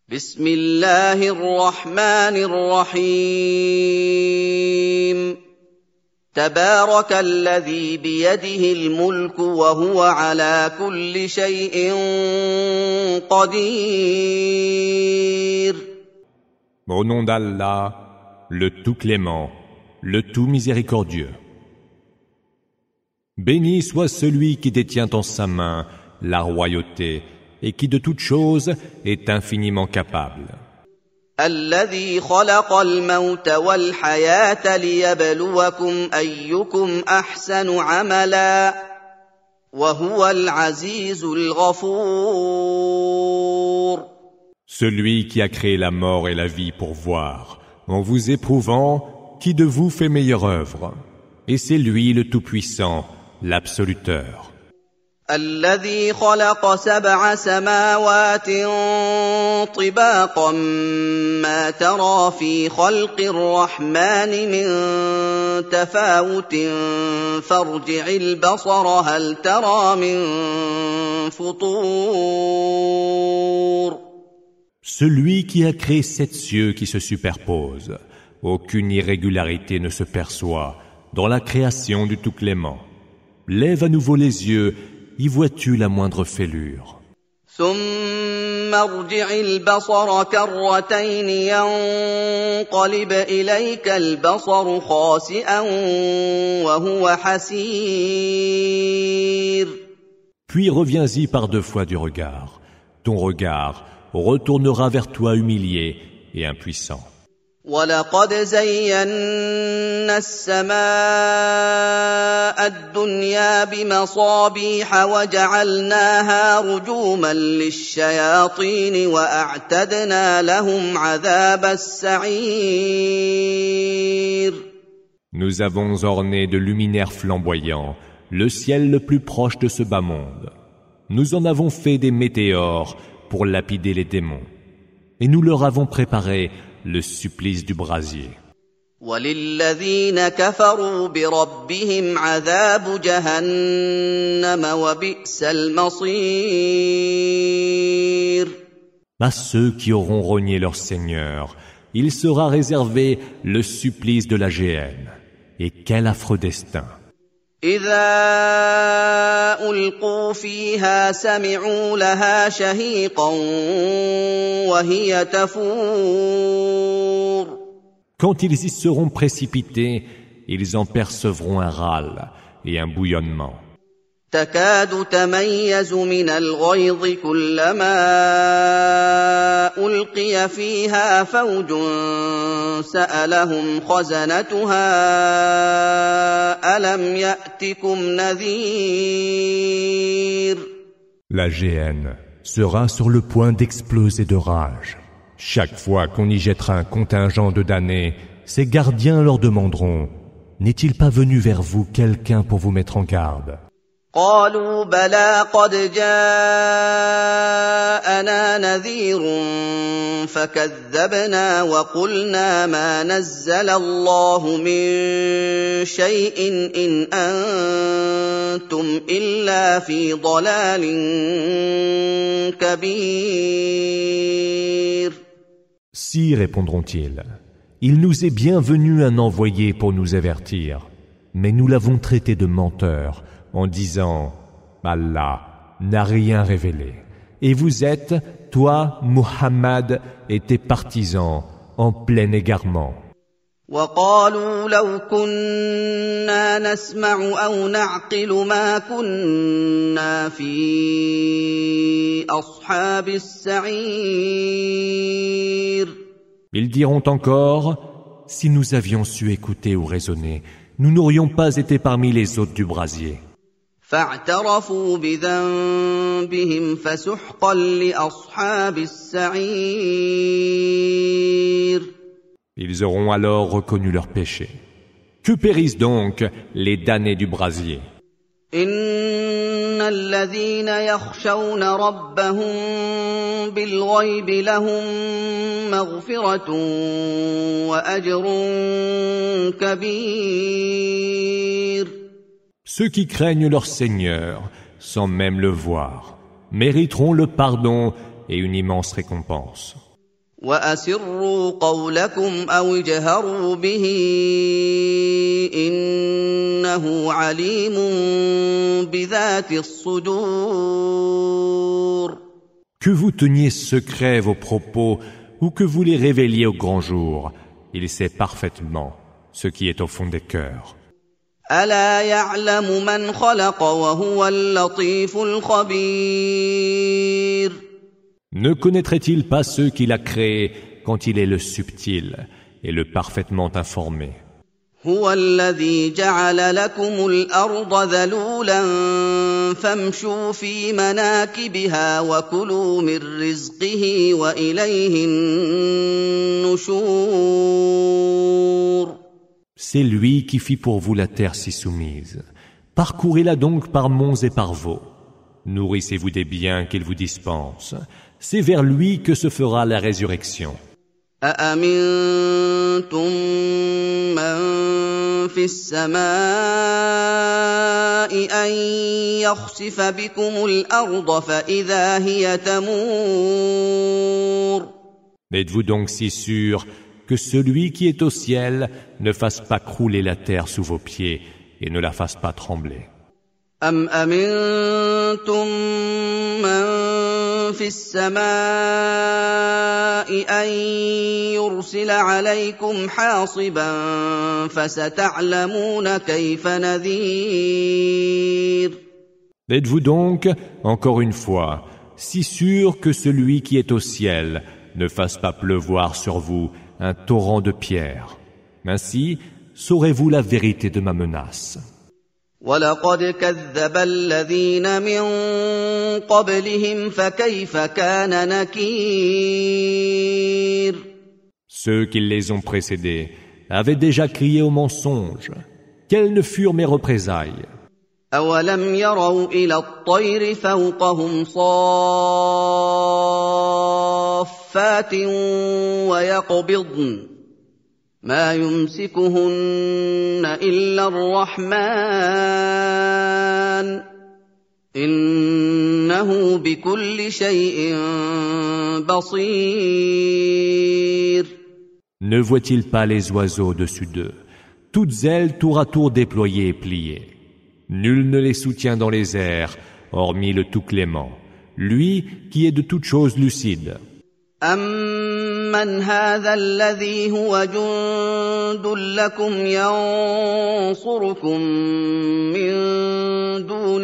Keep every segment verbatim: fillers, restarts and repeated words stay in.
بسم الله الرحمن الرحيم تبارك الذي بيده الملك وهو على كل شيء قدير. Au nom d'Allah, le tout clément, le tout miséricordieux. Béni soit celui qui détient en sa main la royauté et qui de toute chose est infiniment capable. الذي خلق الموت والحياة ليبلوكم أيكم أحسن عملا وهو العزيز الغفور. Celui qui a créé la mort et la vie pour voir, en vous éprouvant, qui de vous fait meilleure œuvre. Et c'est lui le Tout-Puissant, l'Absoluteur. الذي خلق سبع سماوات طباقا ما ترى في خلق الرحمن من تفاوت فارجع البصر هل ترى من فطور. Celui qui a créé sept cieux qui se superposent, aucune irrégularité ne se perçoit dans la création du Tout-Clément. Lève à nouveau les yeux, y vois-tu la moindre fêlure? ثم ارجع البصر كرتين ينقلب إليك البصر خاسئا وهو حسير. Puis reviens-y par deux fois du regard. Ton regard retournera vers toi humilié et impuissant. وَلَقَدْ زَيَّنَّا السَّمَاءَ الدُّنْيَا بِمَصَابِيحَ وَجَعَلْنَاهَا رُجُومًا لِلشَّيَاطِينِ وَأَعْتَدْنَا لَهُمْ عَذَابَ السَّعِيرِ. Nous avons orné de luminaires flamboyants le ciel le plus proche de ce bas monde. Nous en avons fait des météores pour lapider les démons. Et nous leur avons préparé le supplice du brasier. وَلِلَّذِينَ كَفَرُوا بِرَبِّهِمْ عَذَابُ جَهَنَّمَ وَبِئْسَ الْمَصِيرُ. À ceux qui auront renié leur Seigneur, il sera réservé le supplice de la géhenne. Et quel affreux destin! إِذَا أُلْقُوا فِيهَا سَمِعُوا لَهَا شَهِيقًا وَهِيَ تَفُورُ. Quand ils y seront précipités, ils en percevront un râle et un bouillonnement. تكاد تميز من الغيظ كلما ألقي فيها فوج سألهم خزنتها ألم يأتكم نذير. La géhenne sera sur le point d'exploser de rage. Chaque fois qu'on y jettera un contingent de damnés, ses gardiens leur demanderont: n'est-il pas venu vers vous quelqu'un pour vous mettre en garde? قالوا بلى قد جاءنا نذير فكذبنا وقلنا ما نزل الله من شيء إن أنتم إلا في ضلال كبير. Si, répondront-ils, il nous est bien venu un envoyé pour nous avertir, mais nous l'avons traité de menteur en disant: Allah n'a rien révélé. Et vous êtes, toi, Muhammad, et tes partisans, en plein égarement. وقالوا لو كنا نسمع أو نعقل ما كنا في أصحاب السعير. Ils diront encore: si nous avions su écouter ou raisonner, nous n'aurions pas été parmi les hôtes du brasier. فاعترفوا بذنبهم فسحقا لأصحاب السعير. Ils auront alors reconnu leur péché. Que périssent donc les damnés du brasier. إن الذين يخشون ربهم بالغيب لهم مغفرة وأجر كبير. Ceux qui craignent leur Seigneur, sans même le voir, mériteront le pardon et une immense récompense. وأسروا قولكم أو اجهروا به إنه عليم بذات الصدور. Que vous teniez secret vos propos ou que vous les révéliez au grand jour, il sait parfaitement ce qui est au fond des cœurs. ألا يعلم من خلق وهو اللطيف الخبير. Ne connaîtrait-il pas ceux qu'il a créés quand il est le subtil et le parfaitement informé? هو الذي جعل لكم الأرض ذلولا فامشوا في مناكبها وكلوا من رزقه وإليه النشور. C'est lui qui fit pour vous la terre si soumise. Parcourez-la donc par monts et par vaux. Nourrissez-vous des biens qu'il vous dispense. C'est vers lui que se fera la résurrection. أأمنتم من في السماء أن يخسف بكم الأرض فإذا هي تمور. Êtes-vous donc si sûr que celui qui est au ciel ne fasse pas crouler la terre sous vos pieds et ne la fasse pas trembler? أم أمنتم من في السماء أن يرسل عليكم حاصبا فستعلمون كيف نذير. Êtes-vous donc, encore une fois, si sûr que celui qui est au ciel ne fasse pas pleuvoir sur vous un torrent de pierres? Ainsi, saurez-vous la vérité de ma menace. وَلَقَدْ كَذَّبَ الَّذِينَ مِن قَبْلِهِمْ فَكَيْفَ كَانَ نَكِيرِ. Ceux qui les ont précédés avaient déjà crié au mensonge. Quelles ne furent mes représailles? أَوَلَمْ يَرَوْا إِلَى الطَّيْرِ فَوْقَهُمْ صَافَّاتٍ وَيَقْبِضْنَ ما يمسكهن إلا الرحمن إنه بكل شيء بصير. Ne voit-il pas les oiseaux au-dessus d'eux, toutes ailes tour à tour déployées et pliées? Nul ne les soutient dans les airs, hormis le tout-clément, lui qui est de toutes choses lucide. أَمَّنْ هَذَا الَّذِي هُوَ جُندٌ لَّكُمْ يَنصُرُكُم مِّن دُونِ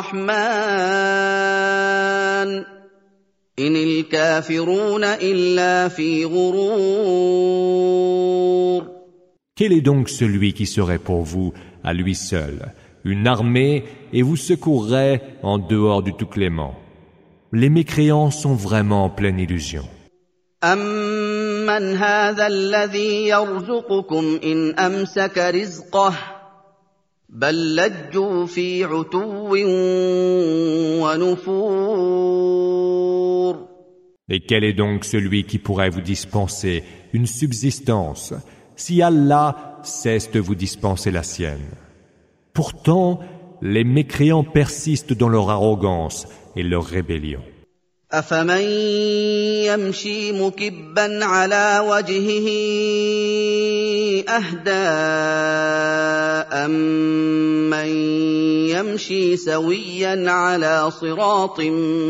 الرَّحْمَٰنِ إِنِ الْكَافِرُونَ إِلَّا فِي غُرُورٍ. Quel est donc celui qui serait pour vous, à lui seul, une armée et vous secourrait en dehors du tout-clément? Les mécréants sont vraiment en pleine illusion. أَمَّنْ هَذَا الَّذِي يَرْزُقُكُمْ إِنْ أَمْسَكَ رِزْقَهُ بَل لَّجُّوا فِي عُتُوٍّ وَنُفُورٍ. Et quel est donc celui qui pourrait vous dispenser une subsistance si Allah cesse de vous dispenser la sienne? Pourtant, les mécréants persistent dans leur arrogance et leur rébellion. أَفَمَن يَمْشِي مُكِبًّا عَلَىٰ وَجْهِهِ أَهْدَىٰ أَمَّن يَمْشِي سَوِيًّا عَلَىٰ صِرَاطٍ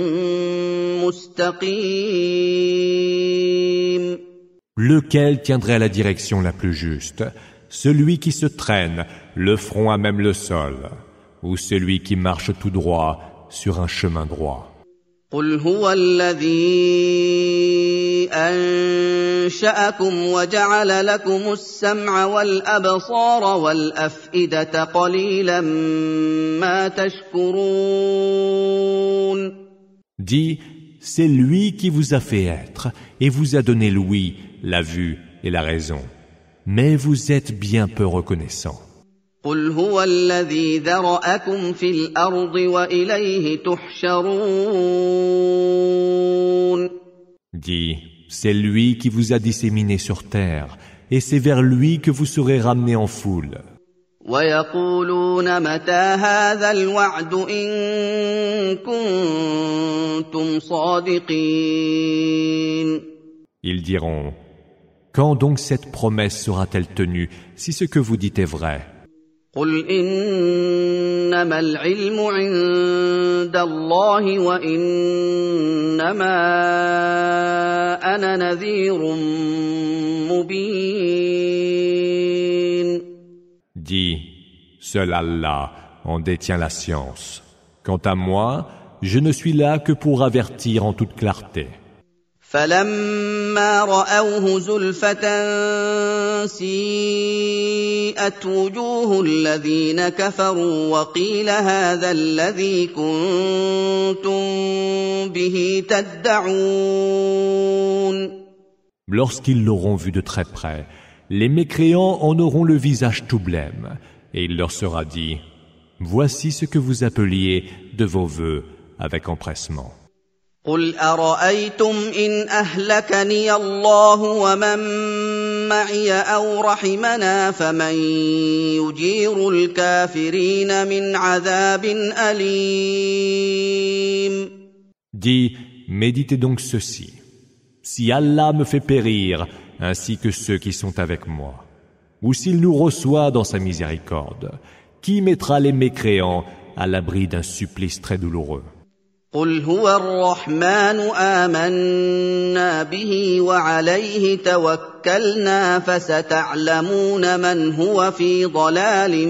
مُّسْتَقِيمٍ. Lequel tiendrait la direction la plus juste? Celui qui se traîne, le front à même le sol, ou celui qui marche tout droit sur un chemin droit? قُلْ هُوَ الَّذِي أَنشَأَكُمْ وَجَعَلَ لَكُمُ السَّمْعَ وَالْأَبْصَارَ وَالْأَفْئِدَةَ قَلِيلًا مَا تَشْكُرُونَ. Dis, c'est lui qui vous a fait être et vous a donné l'ouïe, la vue et la raison. Mais vous êtes bien peu reconnaissants. قُلْ هُوَ الَّذِي ذَرَأَكُمْ فِي الْأَرْضِ وَإِلَيْهِ تُحْشَرُونَ. Dis, c'est lui qui vous a disséminés sur terre, et c'est vers lui que vous serez ramenés en foule. وَيَقُولُونَ مَتَىٰ هَٰذَا الْوَعْدُ إِن كُنتُمْ صَادِقِينَ. Ils diront: quand donc cette promesse sera-t-elle tenue, si ce que vous dites est vrai? قل إنما العلم عند الله وإنما أنا نذير مبين. Dis, seul Allah en détient la science. Quant à moi, je ne suis là que pour avertir en toute clarté. فلما رأوه زلفة سيئت وجوه الذين كفروا وقيل هذا الذي كنتم به تدعون. Lorsqu'ils l'auront vu de très près, les mécréants en auront le visage tout blême, et il leur sera dit: voici ce que vous appeliez de vos vœux avec empressement. قل أرأيتم إن أهلكني الله ومن معي أو رحمنا فمن يجير الكافرين من عذاب أليم. Dis, méditez donc ceci. Si Allah me fait périr, ainsi que ceux qui sont avec moi, ou s'il nous reçoit dans sa miséricorde, qui mettra les mécréants à l'abri d'un supplice très douloureux? قل هو الرحمن آمنا به وعليه توكلنا فستعلمون من هو في ضلال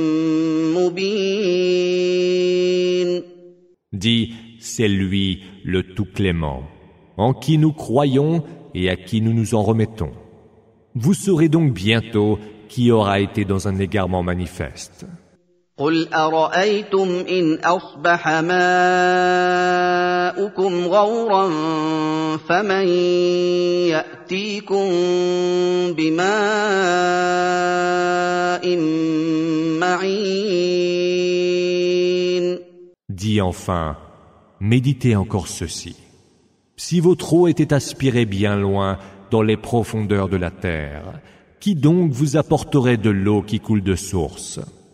مبين. Dis, c'est lui le tout clément, en qui nous croyons et à qui nous nous en remettons. Vous saurez donc bientôt qui aura été dans un égarement manifeste. قل أرأيتم إن أصبح ماؤكم غورا فمن يأتيكم بماء معين. Dis enfin, méditez encore ceci. Si votre eau était aspirée bien loin dans les profondeurs de la terre, qui donc vous apporterait de l'eau qui coule de source?